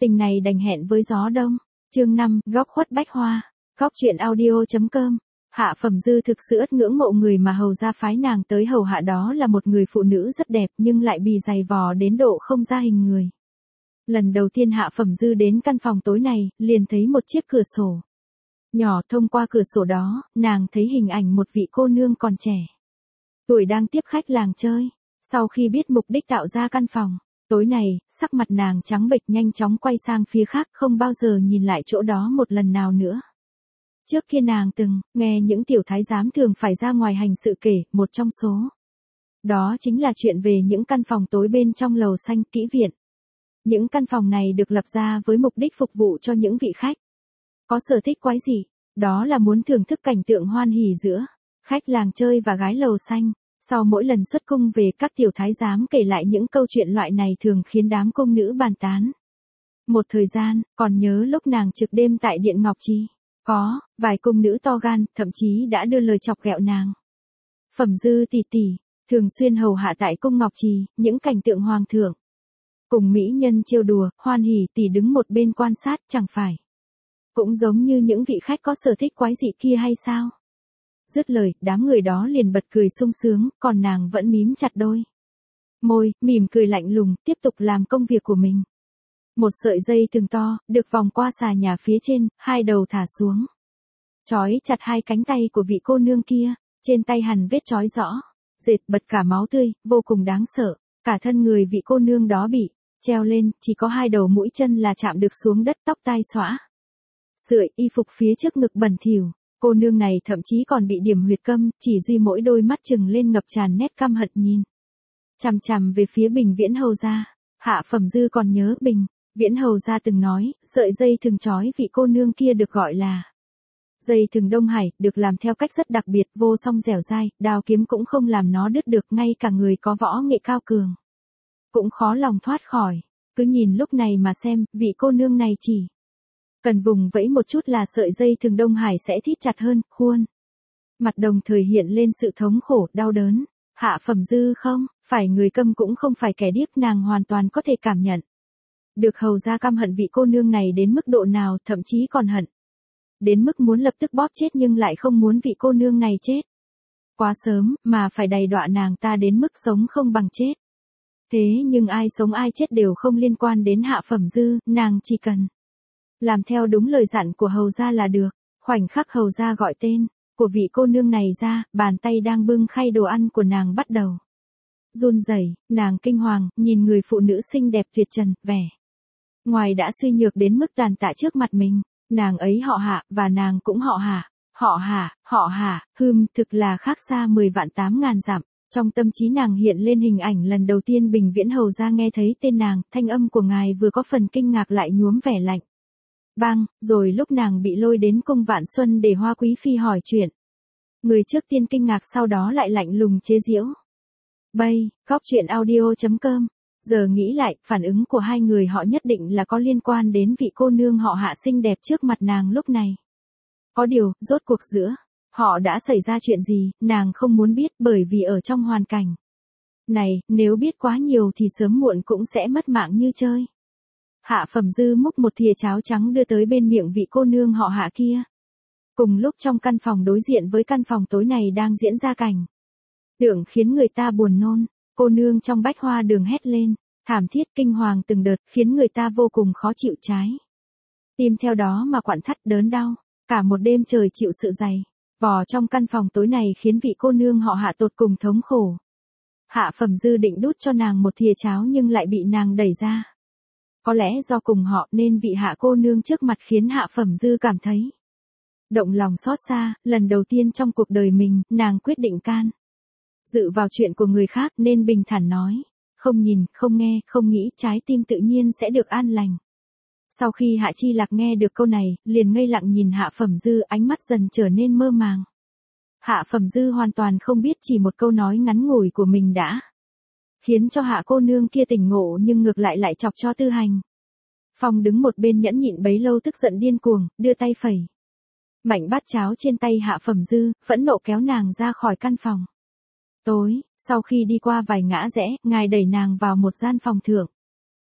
Tình này đành hẹn với gió đông. Chương 5, góc khuất bách hoa. Góc truyện audio.com. Hạ Phẩm Dư thực sự ất ngưỡng mộ người mà hầu gia phái nàng tới hầu hạ, đó là một người phụ nữ rất đẹp nhưng lại bị dày vò đến độ không ra hình người. Lần đầu tiên Hạ Phẩm Dư đến căn phòng tối này, liền thấy một chiếc cửa sổ nhỏ, thông qua cửa sổ đó, nàng thấy hình ảnh một vị cô nương còn trẻ tuổi đang tiếp khách làng chơi. Sau khi biết mục đích tạo ra căn phòng tối này, sắc mặt nàng trắng bệch, nhanh chóng quay sang phía khác, không bao giờ nhìn lại chỗ đó một lần nào nữa. Trước kia nàng từng nghe những tiểu thái giám thường phải ra ngoài hành sự kể, một trong số đó chính là chuyện về những căn phòng tối bên trong lầu xanh kỹ viện. Những căn phòng này được lập ra với mục đích phục vụ cho những vị khách có sở thích quái dị, đó là muốn thưởng thức cảnh tượng hoan hỉ giữa khách làng chơi và gái lầu xanh. Sau mỗi lần xuất cung về, các tiểu thái giám kể lại những câu chuyện loại này thường khiến đám cung nữ bàn tán. Một thời gian, còn nhớ lúc nàng trực đêm tại Điện Ngọc Trì, có vài cung nữ to gan, thậm chí đã đưa lời chọc ghẹo nàng. Phẩm Dư tỷ tỷ thường xuyên hầu hạ tại cung Ngọc Trì, những cảnh tượng hoàng thượng cùng mỹ nhân trêu đùa, hoan hỉ, tỷ đứng một bên quan sát, chẳng phải cũng giống như những vị khách có sở thích quái dị kia hay sao? Dứt lời, đám người đó liền bật cười sung sướng, còn nàng vẫn mím chặt đôi môi, mỉm cười lạnh lùng, tiếp tục làm công việc của mình. Một sợi dây thừng to, được vòng qua xà nhà phía trên, hai đầu thả xuống, trói chặt hai cánh tay của vị cô nương kia, trên tay hằn vết trói rõ, dệt bật cả máu tươi, vô cùng đáng sợ. Cả thân người vị cô nương đó bị treo lên, chỉ có hai đầu mũi chân là chạm được xuống đất, tóc tai xõa sưởi, y phục phía trước ngực bẩn thỉu. Cô nương này thậm chí còn bị điểm huyệt câm, chỉ duy mỗi đôi mắt trừng lên ngập tràn nét căm hận nhìn chằm chằm về phía Bình Viễn hầu gia. Hạ Phẩm Dư còn nhớ Bình Viễn hầu gia từng nói, sợi dây thừng trói vị cô nương kia được gọi là dây thừng Đông Hải, được làm theo cách rất đặc biệt, vô song dẻo dai, đao kiếm cũng không làm nó đứt được, ngay cả người có võ nghệ cao cường cũng khó lòng thoát khỏi. Cứ nhìn lúc này mà xem, vị cô nương này chỉ cần vùng vẫy một chút là sợi dây thừng Đông Hải sẽ thít chặt hơn, khuôn mặt đồng thời hiện lên sự thống khổ, đau đớn. Hạ Phẩm Dư không phải người câm cũng không phải kẻ điếc, nàng hoàn toàn có thể cảm nhận được hầu gia căm hận vị cô nương này đến mức độ nào, thậm chí còn hận đến mức muốn lập tức bóp chết, nhưng lại không muốn vị cô nương này chết quá sớm, mà phải đày đọa nàng ta đến mức sống không bằng chết. Thế nhưng ai sống ai chết đều không liên quan đến Hạ Phẩm Dư, nàng chỉ cần làm theo đúng lời dặn của hầu gia là được. Khoảnh khắc hầu gia gọi tên của vị cô nương này ra, bàn tay đang bưng khay đồ ăn của nàng bắt đầu run rẩy. Nàng kinh hoàng, nhìn người phụ nữ xinh đẹp tuyệt trần, vẻ ngoài đã suy nhược đến mức tàn tạ trước mặt mình. Nàng ấy họ Hạ, và nàng cũng họ Hạ. Họ Hạ, thực là khác xa 10 vạn 8 ngàn dặm. Trong tâm trí nàng hiện lên hình ảnh lần đầu tiên Bình Viễn hầu gia nghe thấy tên nàng, thanh âm của ngài vừa có phần kinh ngạc lại nhuốm vẻ lạnh băng, rồi lúc nàng bị lôi đến cung Vạn Xuân để Hoa Quý Phi hỏi chuyện. Người trước tiên kinh ngạc, sau đó lại lạnh lùng chế giễu. Góc truyện audio.com. Giờ nghĩ lại, phản ứng của hai người họ nhất định là có liên quan đến vị cô nương họ Hạ xinh đẹp trước mặt nàng lúc này. Có điều, rốt cuộc giữa họ đã xảy ra chuyện gì, nàng không muốn biết, bởi vì ở trong hoàn cảnh này, nếu biết quá nhiều thì sớm muộn cũng sẽ mất mạng như chơi. Hạ Phẩm Dư múc một thìa cháo trắng đưa tới bên miệng vị cô nương họ Hạ kia. Cùng lúc trong căn phòng đối diện với căn phòng tối này đang diễn ra cảnh tượng khiến người ta buồn nôn. Cô nương trong bách hoa đường hét lên thảm thiết kinh hoàng từng đợt, khiến người ta vô cùng khó chịu, trái tim theo đó mà quặn thắt đớn đau. Cả một đêm trời chịu sự dày vò trong căn phòng tối này khiến vị cô nương họ Hạ tột cùng thống khổ. Hạ Phẩm Dư định đút cho nàng một thìa cháo nhưng lại bị nàng đẩy ra. Có lẽ do cùng họ nên vị Hạ cô nương trước mặt khiến Hạ Phẩm Dư cảm thấy động lòng xót xa. Lần đầu tiên trong cuộc đời mình, nàng quyết định can dự vào chuyện của người khác, nên bình thản nói, không nhìn, không nghe, không nghĩ, trái tim tự nhiên sẽ được an lành. Sau khi Hạ Chi Lạc nghe được câu này, liền ngây lặng nhìn Hạ Phẩm Dư, ánh mắt dần trở nên mơ màng. Hạ Phẩm Dư hoàn toàn không biết chỉ một câu nói ngắn ngủi của mình đã khiến cho Hạ cô nương kia tỉnh ngộ, nhưng ngược lại lại chọc cho Tư Hành Phong đứng một bên nhẫn nhịn bấy lâu tức giận điên cuồng, đưa tay phẩy mạnh bát cháo trên tay Hạ Phẩm Dư, phẫn nộ kéo nàng ra khỏi căn phòng tối. Sau khi đi qua vài ngã rẽ, ngài đẩy nàng vào một gian phòng thượng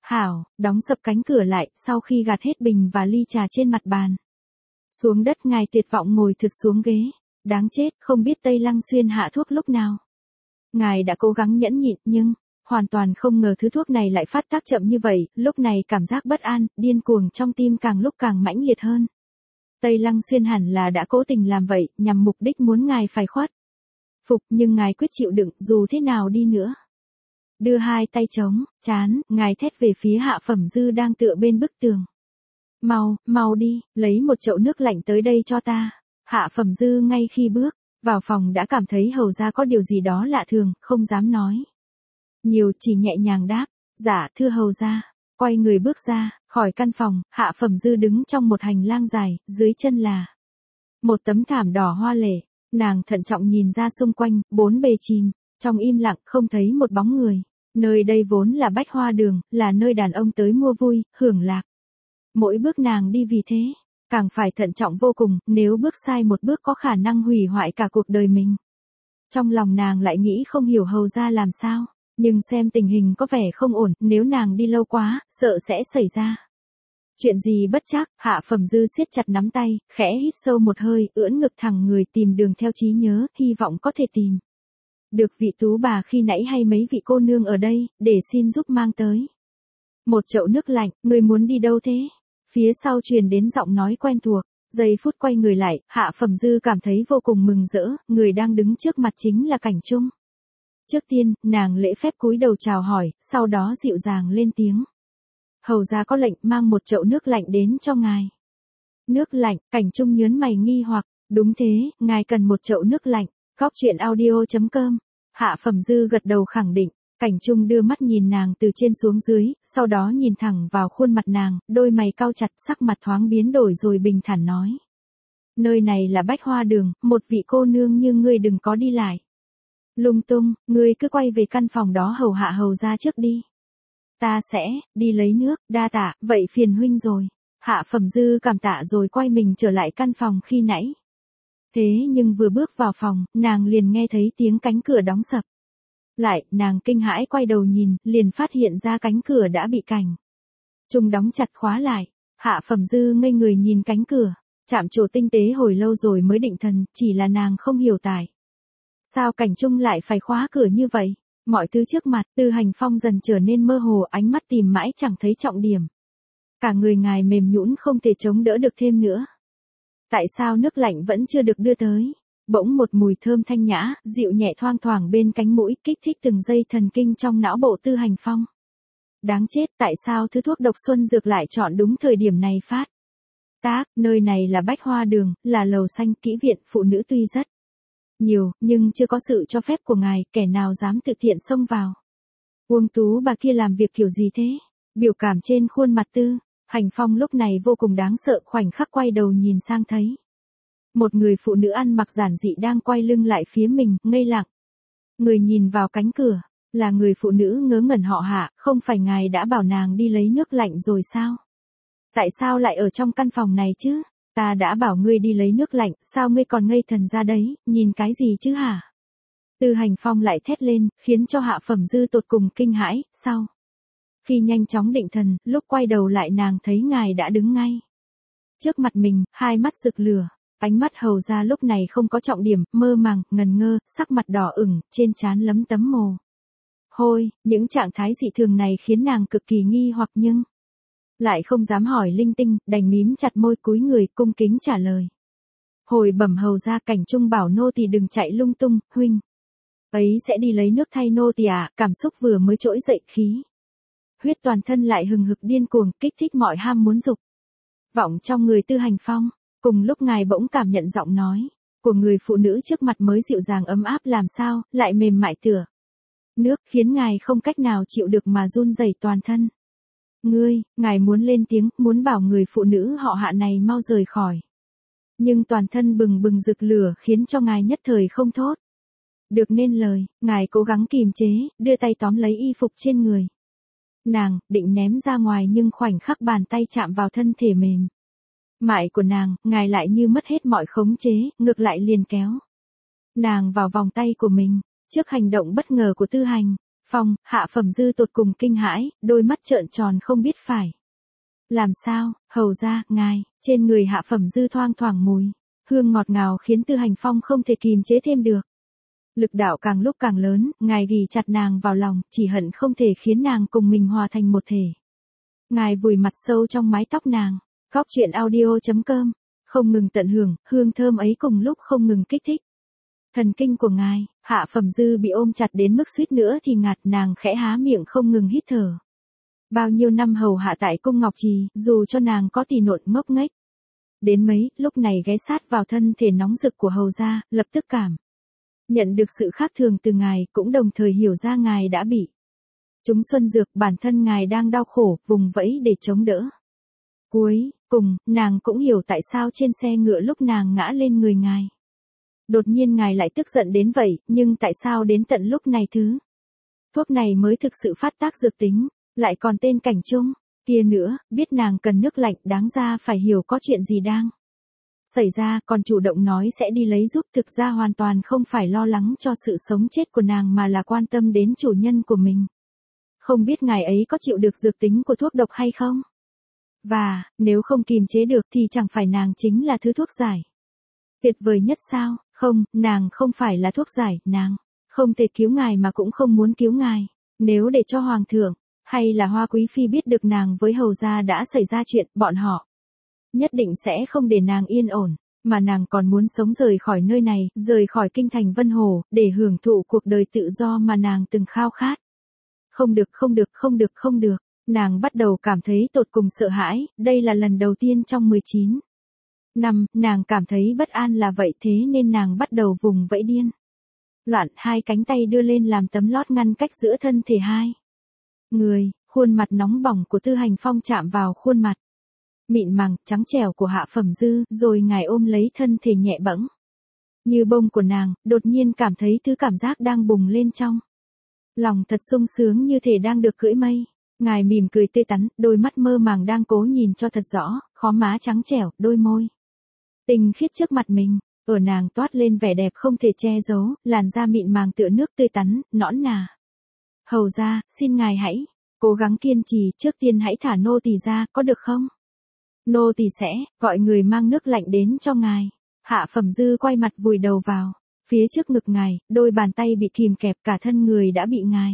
Hảo, đóng sập cánh cửa lại, sau khi gạt hết bình và ly trà trên mặt bàn. Xuống đất ngài tuyệt vọng ngồi thụt xuống ghế. Đáng chết, không biết Tây Lăng Xuyên hạ thuốc lúc nào. Ngài đã cố gắng nhẫn nhịn nhưng, hoàn toàn không ngờ thứ thuốc này lại phát tác chậm như vậy, lúc này cảm giác bất an, điên cuồng trong tim càng lúc càng mãnh liệt hơn. Tây Lăng Xuyên hẳn là đã cố tình làm vậy, nhằm mục đích muốn ngài phải khuất phục, nhưng ngài quyết chịu đựng, dù thế nào đi nữa. Đưa hai tay chống, chán, ngài thét về phía Hạ Phẩm Dư đang tựa bên bức tường. Mau, mau đi, lấy một chậu nước lạnh tới đây cho ta. Hạ Phẩm Dư ngay khi bước vào phòng đã cảm thấy hầu ra có điều gì đó lạ thường, không dám nói nhiều, chỉ nhẹ nhàng đáp, dạ thưa hầu ra. Quay người bước ra, khỏi căn phòng, Hạ Phẩm Dư đứng trong một hành lang dài, dưới chân là một tấm thảm đỏ hoa lệ. Nàng thận trọng nhìn ra xung quanh, bốn bề chìm trong im lặng, không thấy một bóng người. Nơi đây vốn là Bách Hoa Đường, là nơi đàn ông tới mua vui, hưởng lạc. Mỗi bước nàng đi vì thế, càng phải thận trọng vô cùng, nếu bước sai một bước có khả năng hủy hoại cả cuộc đời mình. Trong lòng nàng lại nghĩ không hiểu hầu ra làm sao, nhưng xem tình hình có vẻ không ổn, nếu nàng đi lâu quá, sợ sẽ xảy ra chuyện gì bất trắc. Hạ Phẩm Dư siết chặt nắm tay, khẽ hít sâu một hơi, ưỡn ngực thẳng người tìm đường theo trí nhớ, hy vọng có thể tìm được vị tú bà khi nãy hay mấy vị cô nương ở đây, để xin giúp mang tới một chậu nước lạnh. Người muốn đi đâu thế? Phía sau truyền đến giọng nói quen thuộc. Giây phút quay người lại, Hạ Phẩm Dư cảm thấy vô cùng mừng rỡ, người đang đứng trước mặt chính là Cảnh Trung. Trước tiên, nàng lễ phép cúi đầu chào hỏi, sau đó dịu dàng lên tiếng. Hầu ra có lệnh mang một chậu nước lạnh đến cho ngài. Nước lạnh, Cảnh Trung nhớn mày nghi hoặc, đúng thế, ngài cần một chậu nước lạnh. Góc truyện audio.com. Hạ Phẩm Dư gật đầu khẳng định. Cảnh Trung đưa mắt nhìn nàng từ trên xuống dưới, sau đó nhìn thẳng vào khuôn mặt nàng, đôi mày cau chặt, sắc mặt thoáng biến đổi rồi bình thản nói. Nơi này là Bách Hoa Đường, một vị cô nương như ngươi đừng có đi lại lung tung, ngươi cứ quay về căn phòng đó hầu hạ hầu ra trước đi. Ta sẽ đi lấy nước, đa tạ, vậy phiền huynh rồi. Hạ Phẩm Dư cảm tạ rồi quay mình trở lại căn phòng khi nãy. Thế nhưng vừa bước vào phòng, nàng liền nghe thấy tiếng cánh cửa đóng sập lại, nàng kinh hãi quay đầu nhìn, liền phát hiện ra cánh cửa đã bị Cảnh Trung đóng chặt khóa lại. Hạ Phẩm Dư ngây người nhìn cánh cửa, chạm trổ tinh tế hồi lâu rồi mới định thần, chỉ là nàng không hiểu tại sao Cảnh Trung lại phải khóa cửa như vậy. Mọi thứ trước mặt, Tư Hành Phong dần trở nên mơ hồ, ánh mắt tìm mãi chẳng thấy trọng điểm. Cả người ngài mềm nhũn không thể chống đỡ được thêm nữa. Tại sao nước lạnh vẫn chưa được đưa tới? Bỗng một mùi thơm thanh nhã, dịu nhẹ thoang thoảng bên cánh mũi, kích thích từng dây thần kinh trong não bộ Tư Hành Phong. Đáng chết, tại sao thứ thuốc độc xuân dược lại chọn đúng thời điểm này phát tác? Nơi này là Bách Hoa Đường, là lầu xanh, kỹ viện, phụ nữ tuy rất nhiều, nhưng chưa có sự cho phép của ngài, kẻ nào dám tự tiện xông vào. Uông tú bà kia làm việc kiểu gì thế? Biểu cảm trên khuôn mặt Tư Hành Phong lúc này vô cùng đáng sợ, khoảnh khắc quay đầu nhìn sang thấy một người phụ nữ ăn mặc giản dị đang quay lưng lại phía mình, ngây lặng. Người nhìn vào cánh cửa, là người phụ nữ ngớ ngẩn họ Hạ, không phải ngài đã bảo nàng đi lấy nước lạnh rồi sao? Tại sao lại ở trong căn phòng này chứ? Ta đã bảo ngươi đi lấy nước lạnh, sao ngươi còn ngây thần ra đấy, nhìn cái gì chứ hả? Tư Hành Phong lại thét lên, khiến cho Hạ Phẩm Dư tột cùng kinh hãi, sau khi nhanh chóng định thần, lúc quay đầu lại nàng thấy ngài đã đứng ngay trước mặt mình, hai mắt rực lửa. Ánh mắt hầu ra lúc này không có trọng điểm, mơ màng, ngần ngơ, sắc mặt đỏ ửng, trên trán lấm tấm mồ hôi. Những trạng thái dị thường này khiến nàng cực kỳ nghi hoặc nhưng lại không dám hỏi linh tinh, đành mím chặt môi cúi người cung kính trả lời. Hồi bẩm hầu ra, Cảnh Trung bảo nô tỳ đừng chạy lung tung, huynh ấy sẽ đi lấy nước thay nô tỳ à? Cảm xúc vừa mới trỗi dậy, khí huyết toàn thân lại hừng hực điên cuồng, kích thích mọi ham muốn dục vọng trong người Tư Hành Phong. Cùng lúc ngài bỗng cảm nhận giọng nói của người phụ nữ trước mặt mới dịu dàng ấm áp làm sao, lại mềm mại tựa nước, khiến ngài không cách nào chịu được mà run rẩy toàn thân. Ngài muốn lên tiếng, muốn bảo người phụ nữ họ Hạ này mau rời khỏi. Nhưng toàn thân bừng bừng rực lửa khiến cho ngài nhất thời không thốt được nên lời, ngài cố gắng kìm chế, đưa tay tóm lấy y phục trên người nàng, định ném ra ngoài nhưng khoảnh khắc bàn tay chạm vào thân thể mềm mại của nàng, ngài lại như mất hết mọi khống chế, ngược lại liền kéo nàng vào vòng tay của mình. Trước hành động bất ngờ của Tư Hành Phong, Hạ Phẩm Dư tột cùng kinh hãi, đôi mắt trợn tròn không biết phải làm sao. Hầu ra, ngài, trên người Hạ Phẩm Dư thoang thoảng mùi hương ngọt ngào khiến Tư Hành Phong không thể kìm chế thêm được. Lực đạo càng lúc càng lớn, ngài ghì chặt nàng vào lòng, chỉ hận không thể khiến nàng cùng mình hòa thành một thể. Ngài vùi mặt sâu trong mái tóc nàng. Góc truyện audio.com, không ngừng tận hưởng, hương thơm ấy cùng lúc không ngừng kích thích thần kinh của ngài. Hạ Phẩm Dư bị ôm chặt đến mức suýt nữa thì ngạt, nàng khẽ há miệng không ngừng hít thở. Bao nhiêu năm hầu hạ tại cung Ngọc Trì, dù cho nàng có tì nộn ngốc nghếch đến mấy, lúc này ghé sát vào thân thể nóng rực của hầu gia, lập tức cảm nhận được sự khác thường từ ngài, cũng đồng thời hiểu ra ngài đã bị trúng xuân dược, bản thân ngài đang đau khổ, vùng vẫy để chống đỡ. Cuối cùng, nàng cũng hiểu tại sao trên xe ngựa lúc nàng ngã lên người ngài, đột nhiên ngài lại tức giận đến vậy, nhưng tại sao đến tận lúc này thứ thuốc này mới thực sự phát tác dược tính, lại còn tên Cảnh Trung kia nữa, biết nàng cần nước lạnh, đáng ra phải hiểu có chuyện gì đang xảy ra, còn chủ động nói sẽ đi lấy giúp, thực ra hoàn toàn không phải lo lắng cho sự sống chết của nàng mà là quan tâm đến chủ nhân của mình. Không biết ngài ấy có chịu được dược tính của thuốc độc hay không? Và, nếu không kiềm chế được thì chẳng phải nàng chính là thứ thuốc giải tuyệt vời nhất sao? Không, nàng không phải là thuốc giải, nàng không thể cứu ngài mà cũng không muốn cứu ngài. Nếu để cho hoàng thượng hay là Hoa quý phi biết được nàng với hầu gia đã xảy ra chuyện, bọn họ nhất định sẽ không để nàng yên ổn, mà nàng còn muốn sống rời khỏi nơi này, rời khỏi kinh thành Vân Hồ, để hưởng thụ cuộc đời tự do mà nàng từng khao khát. Không được, không được, không được, không được. Nàng bắt đầu cảm thấy tột cùng sợ hãi, đây là lần đầu tiên trong 19 năm, nàng cảm thấy bất an là vậy, thế nên nàng bắt đầu vùng vẫy điên loạn, hai cánh tay đưa lên làm tấm lót ngăn cách giữa thân thể hai người. Khuôn mặt nóng bỏng của Tư Hành Phong chạm vào khuôn mặt mịn màng, trắng trẻo của Hạ Phẩm Dư, rồi ngài ôm lấy thân thể nhẹ bẫng như bông của nàng, đột nhiên cảm thấy thứ cảm giác đang bùng lên trong lòng thật sung sướng, như thể đang được cưỡi mây. Ngài mỉm cười tươi tắn, đôi mắt mơ màng đang cố nhìn cho thật rõ, khóm má trắng trẻo, đôi môi tinh khiết trước mặt mình, ở nàng toát lên vẻ đẹp không thể che giấu, làn da mịn màng tựa nước tươi tắn, nõn nà. Hầu ra, xin ngài hãy cố gắng kiên trì, trước tiên hãy thả nô tỳ ra, có được không? Nô tỳ sẽ gọi người mang nước lạnh đến cho ngài. Hạ Phẩm Dư quay mặt vùi đầu vào phía trước ngực ngài, đôi bàn tay bị kìm kẹp, cả thân người đã bị ngài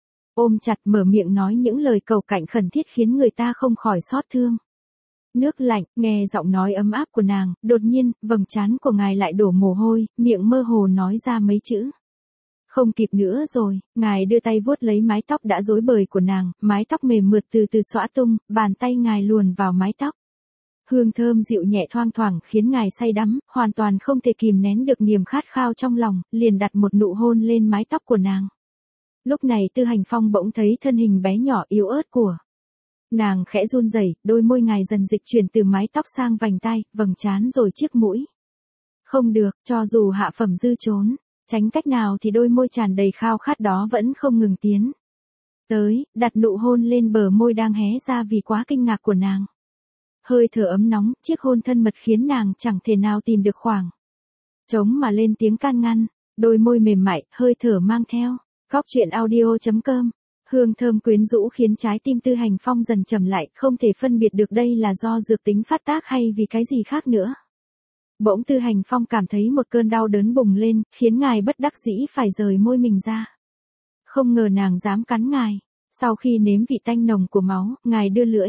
ôm chặt, mở miệng nói những lời cầu cạnh khẩn thiết khiến người ta không khỏi xót thương. Nước lạnh, nghe giọng nói ấm áp của nàng, đột nhiên, vầng trán của ngài lại đổ mồ hôi, miệng mơ hồ nói ra mấy chữ. Không kịp nữa rồi, ngài đưa tay vuốt lấy mái tóc đã rối bời của nàng, mái tóc mềm mượt từ từ xõa tung, bàn tay ngài luồn vào mái tóc. Hương thơm dịu nhẹ thoang thoảng khiến ngài say đắm, hoàn toàn không thể kìm nén được niềm khát khao trong lòng, liền đặt một nụ hôn lên mái tóc của nàng. Lúc này Tư Hành Phong bỗng thấy thân hình bé nhỏ yếu ớt của nàng khẽ run rẩy, đôi môi ngài dần dịch chuyển từ mái tóc sang vành tai, vầng trán rồi chiếc mũi. Không được, cho dù Hạ Phẩm Dư trốn tránh cách nào thì đôi môi tràn đầy khao khát đó vẫn không ngừng tiến tới, đặt nụ hôn lên bờ môi đang hé ra vì quá kinh ngạc của nàng. Hơi thở ấm nóng, chiếc hôn thân mật khiến nàng chẳng thể nào tìm được khoảng trống mà lên tiếng can ngăn, đôi môi mềm mại, hơi thở mang theo. Góc truyện audio.com, hương thơm quyến rũ khiến trái tim Tư Hành Phong dần chậm lại, không thể phân biệt được đây là do dược tính phát tác hay vì cái gì khác nữa. Bỗng Tư Hành Phong cảm thấy một cơn đau đớn bùng lên, khiến ngài bất đắc dĩ phải rời môi mình ra. Không ngờ nàng dám cắn ngài. Sau khi nếm vị tanh nồng của máu, ngài đưa lưỡi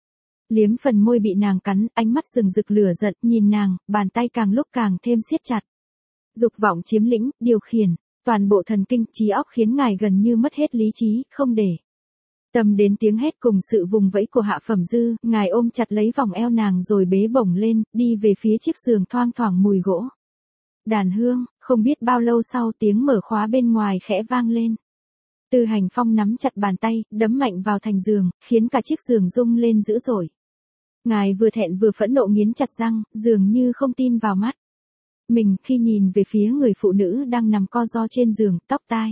liếm phần môi bị nàng cắn, ánh mắt rừng rực lửa giận, nhìn nàng, bàn tay càng lúc càng thêm siết chặt. Dục vọng chiếm lĩnh, điều khiển toàn bộ thần kinh, trí óc khiến ngài gần như mất hết lý trí, không để tâm đến tiếng hét cùng sự vùng vẫy của Hạ Phẩm Dư, ngài ôm chặt lấy vòng eo nàng rồi bế bổng lên, đi về phía chiếc giường thoang thoảng mùi gỗ đàn hương. Không biết bao lâu sau, tiếng mở khóa bên ngoài khẽ vang lên. Tư Hành Phong nắm chặt bàn tay, đấm mạnh vào thành giường, khiến cả chiếc giường rung lên dữ dội. Ngài vừa thẹn vừa phẫn nộ nghiến chặt răng, dường như không tin vào mắt mình khi nhìn về phía người phụ nữ đang nằm co ro trên giường, tóc tai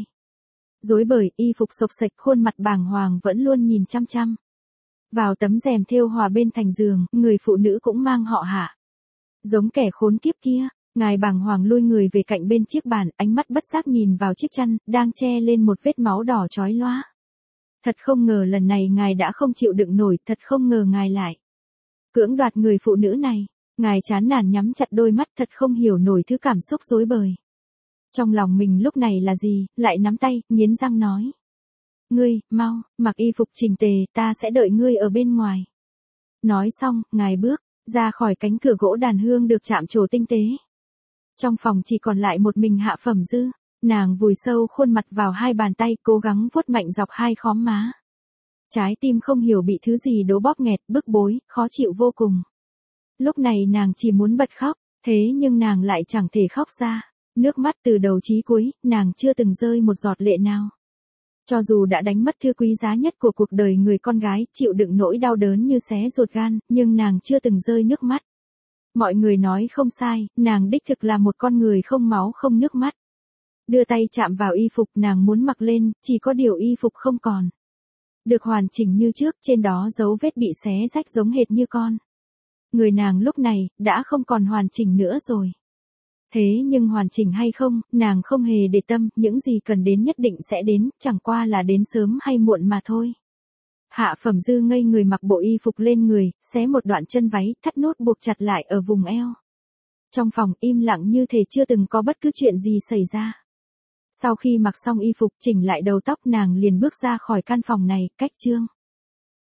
rối bời, y phục xộc xệch, khuôn mặt bàng hoàng vẫn luôn nhìn chăm chăm vào tấm rèm thêu hòa bên thành giường. Người phụ nữ cũng mang họ Hạ, giống kẻ khốn kiếp kia. Ngài bàng hoàng lui người về cạnh bên chiếc bàn, ánh mắt bất giác nhìn vào chiếc chăn, đang che lên một vết máu đỏ chói loá. Thật không ngờ lần này ngài đã không chịu đựng nổi, thật không ngờ ngài lại cưỡng đoạt người phụ nữ này. Ngài chán nản nhắm chặt đôi mắt, thật không hiểu nổi thứ cảm xúc rối bời. Trong lòng mình lúc này là gì, lại nắm tay, nghiến răng nói. Ngươi, mau, mặc y phục chỉnh tề, ta sẽ đợi ngươi ở bên ngoài. Nói xong, ngài bước ra khỏi cánh cửa gỗ đàn hương được chạm trổ tinh tế. Trong phòng chỉ còn lại một mình Hạ Phẩm Dư, nàng vùi sâu khuôn mặt vào hai bàn tay, cố gắng vuốt mạnh dọc hai khóm má. Trái tim không hiểu bị thứ gì đố bóp nghẹt, bức bối, khó chịu vô cùng. Lúc này nàng chỉ muốn bật khóc, thế nhưng nàng lại chẳng thể khóc ra. Nước mắt từ đầu chí cuối, nàng chưa từng rơi một giọt lệ nào. Cho dù đã đánh mất thứ quý giá nhất của cuộc đời người con gái, chịu đựng nỗi đau đớn như xé ruột gan, nhưng nàng chưa từng rơi nước mắt. Mọi người nói không sai, nàng đích thực là một con người không máu không nước mắt. Đưa tay chạm vào y phục nàng muốn mặc lên, chỉ có điều y phục không còn được hoàn chỉnh như trước, trên đó dấu vết bị xé rách giống hệt như con. Người nàng lúc này, đã không còn hoàn chỉnh nữa rồi. Thế nhưng hoàn chỉnh hay không, nàng không hề để tâm, những gì cần đến nhất định sẽ đến, chẳng qua là đến sớm hay muộn mà thôi. Hạ Phẩm Dư ngây người mặc bộ y phục lên người, xé một đoạn chân váy, thắt nút buộc chặt lại ở vùng eo. Trong phòng im lặng như thể chưa từng có bất cứ chuyện gì xảy ra. Sau khi mặc xong y phục chỉnh lại đầu tóc nàng liền bước ra khỏi căn phòng này, cách Trương